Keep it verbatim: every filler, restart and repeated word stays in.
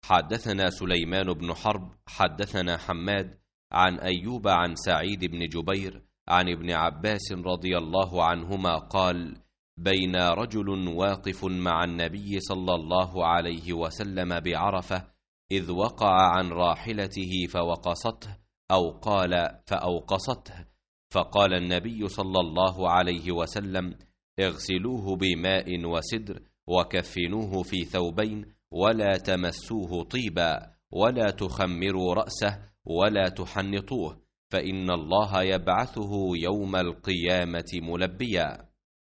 حدثنا سليمان بن حرب حدثنا حماد عن أيوب عن سعيد بن جبير عن ابن عباس رضي الله عنهما قال: بين رجل واقف مع النبي صلى الله عليه وسلم بعرفة إذ وقع عن راحلته فوقصته، أو قال فأوقصته، فقال النبي صلى الله عليه وسلم: اغسلوه بماء وسدر وكفنوه في ثوبين ولا تمسوه طيبا ولا تخمروا رأسه ولا تحنطوه، فإن الله يبعثه يوم القيامة ملبيا.